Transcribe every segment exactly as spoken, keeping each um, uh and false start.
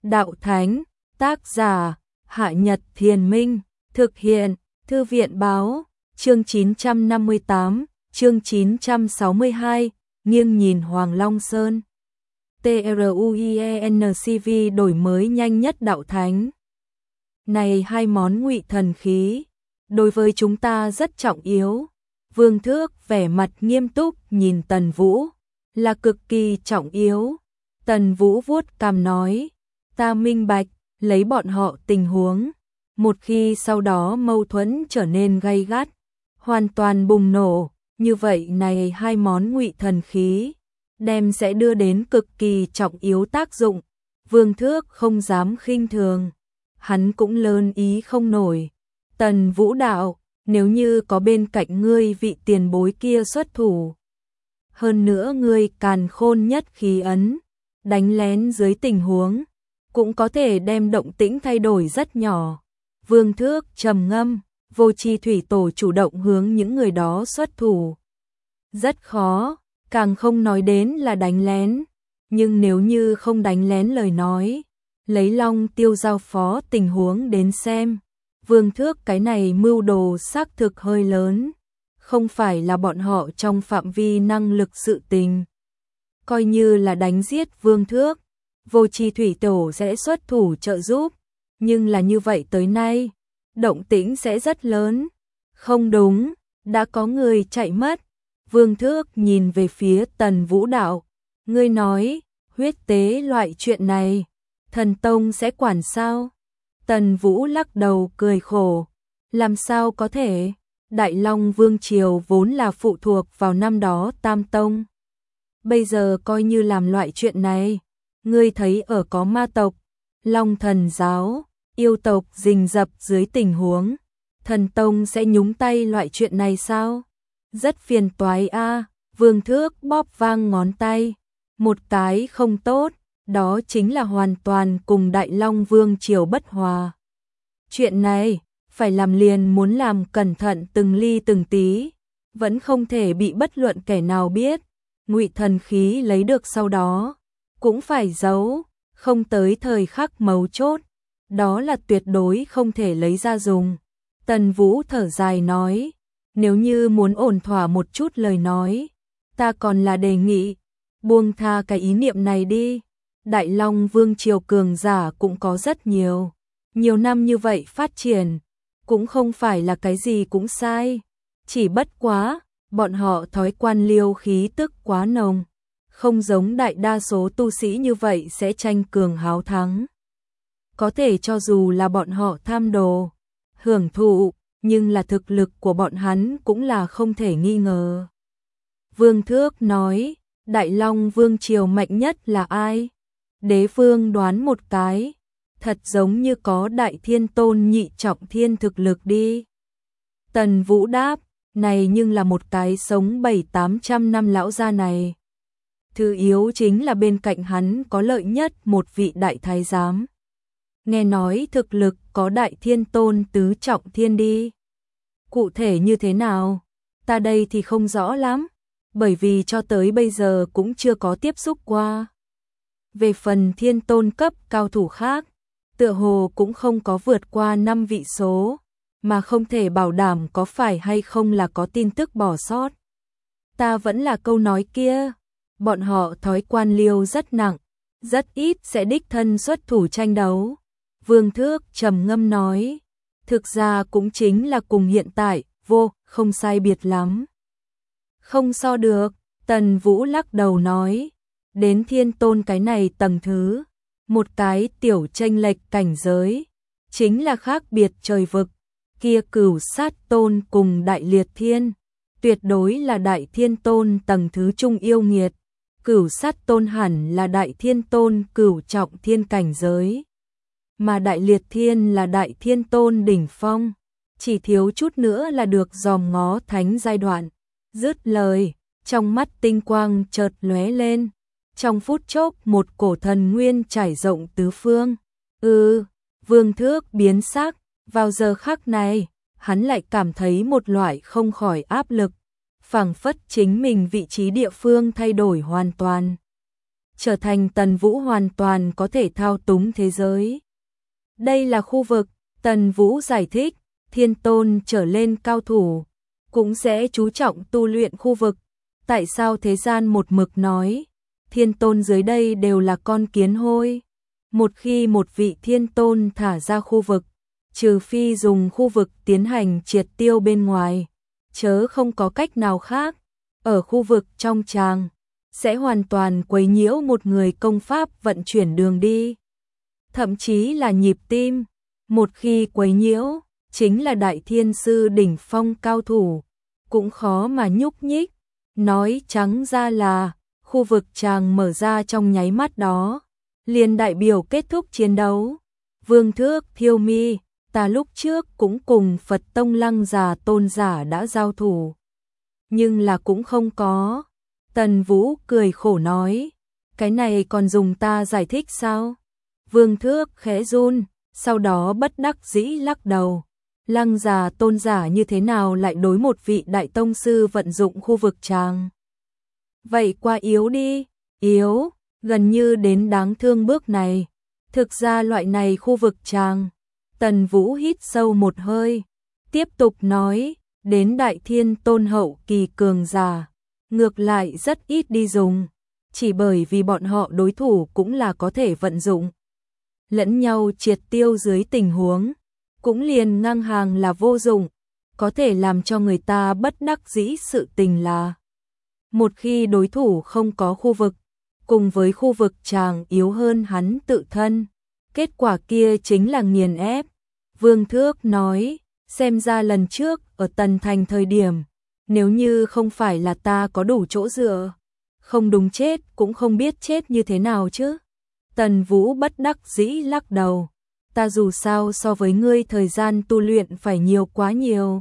Đạo Thánh, tác giả, Hạ Nhật Thiền Minh, thực hiện, Thư viện Báo, chương chín trăm năm mươi tám, chương chín trăm sáu mươi hai, nghiêng nhìn Hoàng Long Sơn. TRUIENCV đổi mới nhanh nhất Đạo Thánh. Này hai món ngụy thần khí, đối với chúng ta rất trọng yếu. Vương Thước vẻ mặt nghiêm túc nhìn Tần Vũ, là cực kỳ trọng yếu. Tần Vũ vuốt cằm nói, ta minh bạch, lấy bọn họ tình huống. Một khi sau đó mâu thuẫn trở nên gay gắt, hoàn toàn bùng nổ, như vậy này hai món ngụy thần khí, đem sẽ đưa đến cực kỳ trọng yếu tác dụng. Vương Thước không dám khinh thường, hắn cũng lớn ý không nổi. Tần Vũ đạo, nếu như có bên cạnh ngươi vị tiền bối kia xuất thủ, hơn nữa ngươi càn khôn nhất khí ấn, đánh lén dưới tình huống, cũng có thể đem động tĩnh thay đổi rất nhỏ. Vương Thước trầm ngâm, Vô Chi Thủy Tổ chủ động hướng những người đó xuất thủ. Rất khó, càng không nói đến là đánh lén, nhưng nếu như không đánh lén lời nói, lấy Long Tiêu giao phó tình huống đến xem, Vương Thước cái này mưu đồ xác thực hơi lớn, không phải là bọn họ trong phạm vi năng lực sự tình. Coi như là đánh giết Vương Thước, Vô Chi Thủy Tổ sẽ xuất thủ trợ giúp, nhưng là như vậy tới nay, động tĩnh sẽ rất lớn. Không đúng, đã có người chạy mất. Vương Thước nhìn về phía Tần Vũ đạo, ngươi nói, huyết tế loại chuyện này, thần tông sẽ quản sao? Tần Vũ lắc đầu cười khổ, làm sao có thể, Đại Long Vương Triều vốn là phụ thuộc vào năm đó Tam Tông. Bây giờ coi như làm loại chuyện này, ngươi thấy ở có ma tộc, Long Thần Giáo, yêu tộc rình rập dưới tình huống, thần tông sẽ nhúng tay loại chuyện này sao? Rất phiền toái a. À. Vương Thước bóp vang ngón tay, một cái không tốt, đó chính là hoàn toàn cùng Đại Long Vương Triều bất hòa. Chuyện này, phải làm liền muốn làm cẩn thận từng ly từng tí, vẫn không thể bị bất luận kẻ nào biết. Ngụy thần khí lấy được sau đó, cũng phải giấu, không tới thời khắc mấu chốt, đó là tuyệt đối không thể lấy ra dùng. Tần Vũ thở dài nói, nếu như muốn ổn thỏa một chút lời nói, ta còn là đề nghị, buông tha cái ý niệm này đi. Đại Long Vương Triều cường giả cũng có rất nhiều, nhiều năm như vậy phát triển, cũng không phải là cái gì cũng sai, chỉ bất quá, bọn họ thói quan liêu khí tức quá nồng, không giống đại đa số tu sĩ như vậy sẽ tranh cường háo thắng. Có thể cho dù là bọn họ tham đồ, hưởng thụ, nhưng là thực lực của bọn hắn cũng là không thể nghi ngờ. Vương Thước nói, Đại Long Vương Triều mạnh nhất là ai? Đế Vương đoán một cái, thật giống như có Đại Thiên Tôn nhị trọng thiên thực lực đi. Tần Vũ đáp, này nhưng là một cái sống bảy tám trăm năm lão gia này. Thứ yếu chính là bên cạnh hắn có lợi nhất một vị đại thái giám. Nghe nói thực lực có Đại Thiên Tôn tứ trọng thiên đi. Cụ thể như thế nào? Ta đây thì không rõ lắm, bởi vì cho tới bây giờ cũng chưa có tiếp xúc qua. Về phần Thiên Tôn cấp cao thủ khác, tựa hồ cũng không có vượt qua năm vị số, mà không thể bảo đảm có phải hay không là có tin tức bỏ sót. Ta vẫn là câu nói kia, bọn họ thói quan liêu rất nặng, rất ít sẽ đích thân xuất thủ tranh đấu. Vương Thước trầm ngâm nói, thực ra cũng chính là cùng hiện tại, vô, không sai biệt lắm. Không so được, Tần Vũ lắc đầu nói, đến Thiên Tôn cái này tầng thứ, một cái tiểu chênh lệch cảnh giới, chính là khác biệt trời vực, kia Cửu Sát Tôn cùng Đại Liệt Thiên, tuyệt đối là Đại Thiên Tôn tầng thứ trung yêu nghiệt, Cửu Sát Tôn hẳn là Đại Thiên Tôn cửu trọng thiên cảnh giới, mà Đại Liệt Thiên là Đại Thiên Tôn đỉnh phong, chỉ thiếu chút nữa là được dòm ngó thánh giai đoạn. Dứt lời, trong mắt tinh quang chợt lóe lên, trong phút chốc một cổ thần nguyên trải rộng tứ phương. Ừ, Vương Thước biến sắc, vào giờ khắc này, hắn lại cảm thấy một loại không khỏi áp lực, phảng phất chính mình vị trí địa phương thay đổi hoàn toàn. trở thành Tần Vũ hoàn toàn có thể thao túng thế giới. Đây là khu vực, Tần Vũ giải thích, thiên tôn trở lên cao thủ, cũng sẽ chú trọng tu luyện khu vực. Tại sao thế gian một mực nói, thiên tôn dưới đây đều là con kiến hôi? Một khi một vị thiên tôn thả ra khu vực, trừ phi dùng khu vực tiến hành triệt tiêu bên ngoài, chớ không có cách nào khác. Ở khu vực trong tràng, sẽ hoàn toàn quấy nhiễu một người công pháp vận chuyển đường đi. Thậm chí là nhịp tim, một khi quấy nhiễu, chính là đại thiên sư đỉnh phong cao thủ, cũng khó mà nhúc nhích. Nói trắng ra là, khu vực tràng mở ra trong nháy mắt đó, liền đại biểu kết thúc chiến đấu. Vương Thước, Thiêu Mi, ta lúc trước cũng cùng Phật Tông Lăng Già tôn giả đã giao thủ, nhưng là cũng không có. Tần Vũ cười khổ nói, cái này còn dùng ta giải thích sao? Vương Thước khẽ run, sau đó bất đắc dĩ lắc đầu. Lăng Già tôn giả như thế nào lại đối một vị đại tông sư vận dụng khu vực tràng? Vậy quá yếu đi, yếu, gần như đến đáng thương bước này. Thực ra loại này khu vực tràng, Tần Vũ hít sâu một hơi, tiếp tục nói, đến đại thiên tôn hậu kỳ cường giả, ngược lại rất ít đi dùng, chỉ bởi vì bọn họ đối thủ cũng là có thể vận dụng. Lẫn nhau triệt tiêu dưới tình huống, cũng liền ngang hàng là vô dụng, có thể làm cho người ta bất đắc dĩ sự tình là, một khi đối thủ không có khu vực, cùng với khu vực tràng yếu hơn hắn tự thân, kết quả kia chính là nghiền ép. Vương Thước nói, xem ra lần trước ở Tần Thành thời điểm, nếu như không phải là ta có đủ chỗ dựa, không đúng chết cũng không biết chết như thế nào chứ. Tần Vũ bất đắc dĩ lắc đầu, ta dù sao so với ngươi thời gian tu luyện phải nhiều quá nhiều.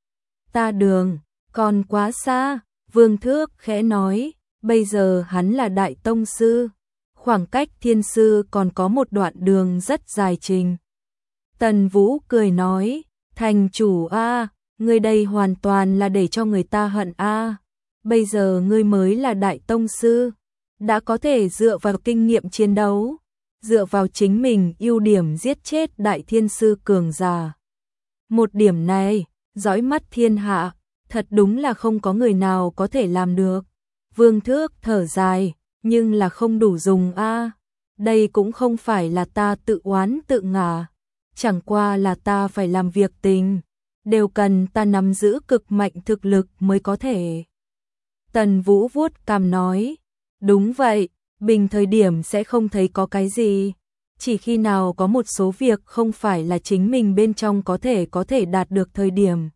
Ta đường, còn quá xa, Vương Thước khẽ nói, bây giờ hắn là đại tông sư, khoảng cách thiên sư còn có một đoạn đường rất dài trình. Tần Vũ cười nói, thành chủ a, ngươi đây hoàn toàn là để cho người ta hận a. Bây giờ ngươi mới là đại tông sư, đã có thể dựa vào kinh nghiệm chiến đấu, dựa vào chính mình ưu điểm giết chết đại thiên sư cường giả. Một điểm này, dõi mắt thiên hạ, thật đúng là không có người nào có thể làm được. Vương Thước thở dài, nhưng là không đủ dùng a. Đây cũng không phải là ta tự oán tự ngả, chẳng qua là ta phải làm việc tình, đều cần ta nắm giữ cực mạnh thực lực mới có thể. Tần Vũ vuốt cằm nói, đúng vậy, bình thời điểm sẽ không thấy có cái gì, chỉ khi nào có một số việc không phải là chính mình bên trong có thể có thể đạt được thời điểm,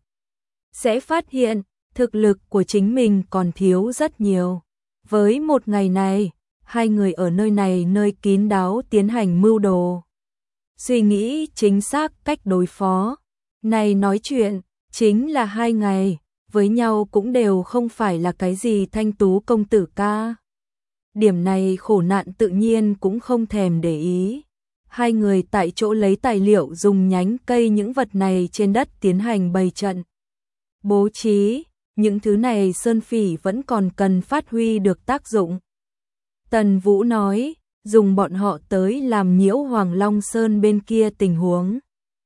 sẽ phát hiện thực lực của chính mình còn thiếu rất nhiều. Với một ngày này, hai người ở nơi này nơi kín đáo tiến hành mưu đồ, suy nghĩ chính xác cách đối phó. Này nói chuyện, chính là hai ngày, với nhau cũng đều không phải là cái gì thanh tú công tử ca. Điểm này khổ nạn tự nhiên cũng không thèm để ý. Hai người tại chỗ lấy tài liệu dùng nhánh cây những vật này trên đất tiến hành bày trận. Bố trí, những thứ này Sơn Phỉ vẫn còn cần phát huy được tác dụng. Tần Vũ nói, dùng bọn họ tới làm nhiễu Hoàng Long Sơn bên kia tình huống.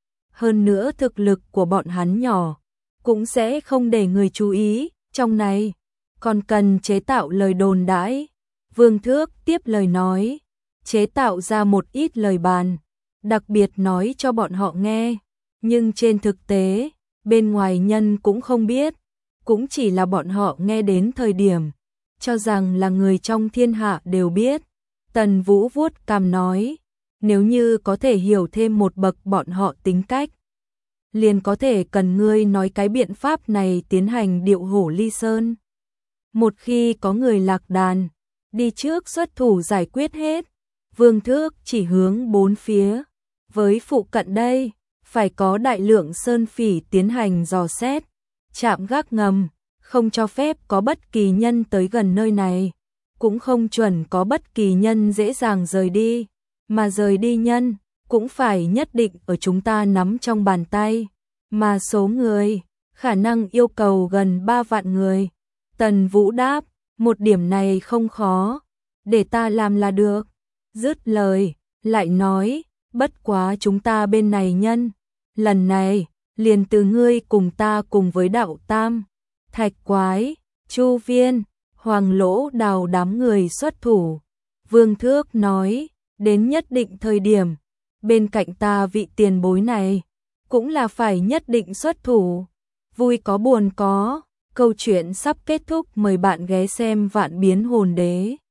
Hơn nữa thực lực của bọn hắn nhỏ, cũng sẽ không để người chú ý, trong này còn cần chế tạo lời đồn đãi. Vương Thước tiếp lời nói, chế tạo ra một ít lời bàn, đặc biệt nói cho bọn họ nghe, nhưng trên thực tế, bên ngoài nhân cũng không biết, cũng chỉ là bọn họ nghe đến thời điểm, cho rằng là người trong thiên hạ đều biết. Tần Vũ vuốt cằm nói, nếu như có thể hiểu thêm một bậc bọn họ tính cách, liền có thể cần ngươi nói cái biện pháp này tiến hành điệu hổ ly sơn. Một khi có người lạc đàn, đi trước xuất thủ giải quyết hết. Vương Thước chỉ hướng bốn phía, với phụ cận đây, phải có đại lượng Sơn Phỉ tiến hành dò xét, chạm gác ngầm, không cho phép có bất kỳ nhân tới gần nơi này, cũng không chuẩn có bất kỳ nhân dễ dàng rời đi, mà rời đi nhân, cũng phải nhất định ở chúng ta nắm trong bàn tay, mà số người, khả năng yêu cầu gần ba vạn người. Tần Vũ đáp, một điểm này không khó, để ta làm là được. Dứt lời, lại nói, bất quá chúng ta bên này nhân, lần này, liền từ ngươi cùng ta cùng với đạo tam, thạch quái, chu viên, hoàng lỗ đào đám người xuất thủ. Vương Thước nói, đến nhất định thời điểm, bên cạnh ta vị tiền bối này, cũng là phải nhất định xuất thủ. Vui có buồn có, câu chuyện sắp kết thúc, mời bạn ghé xem Vạn Biến Hồn Đế.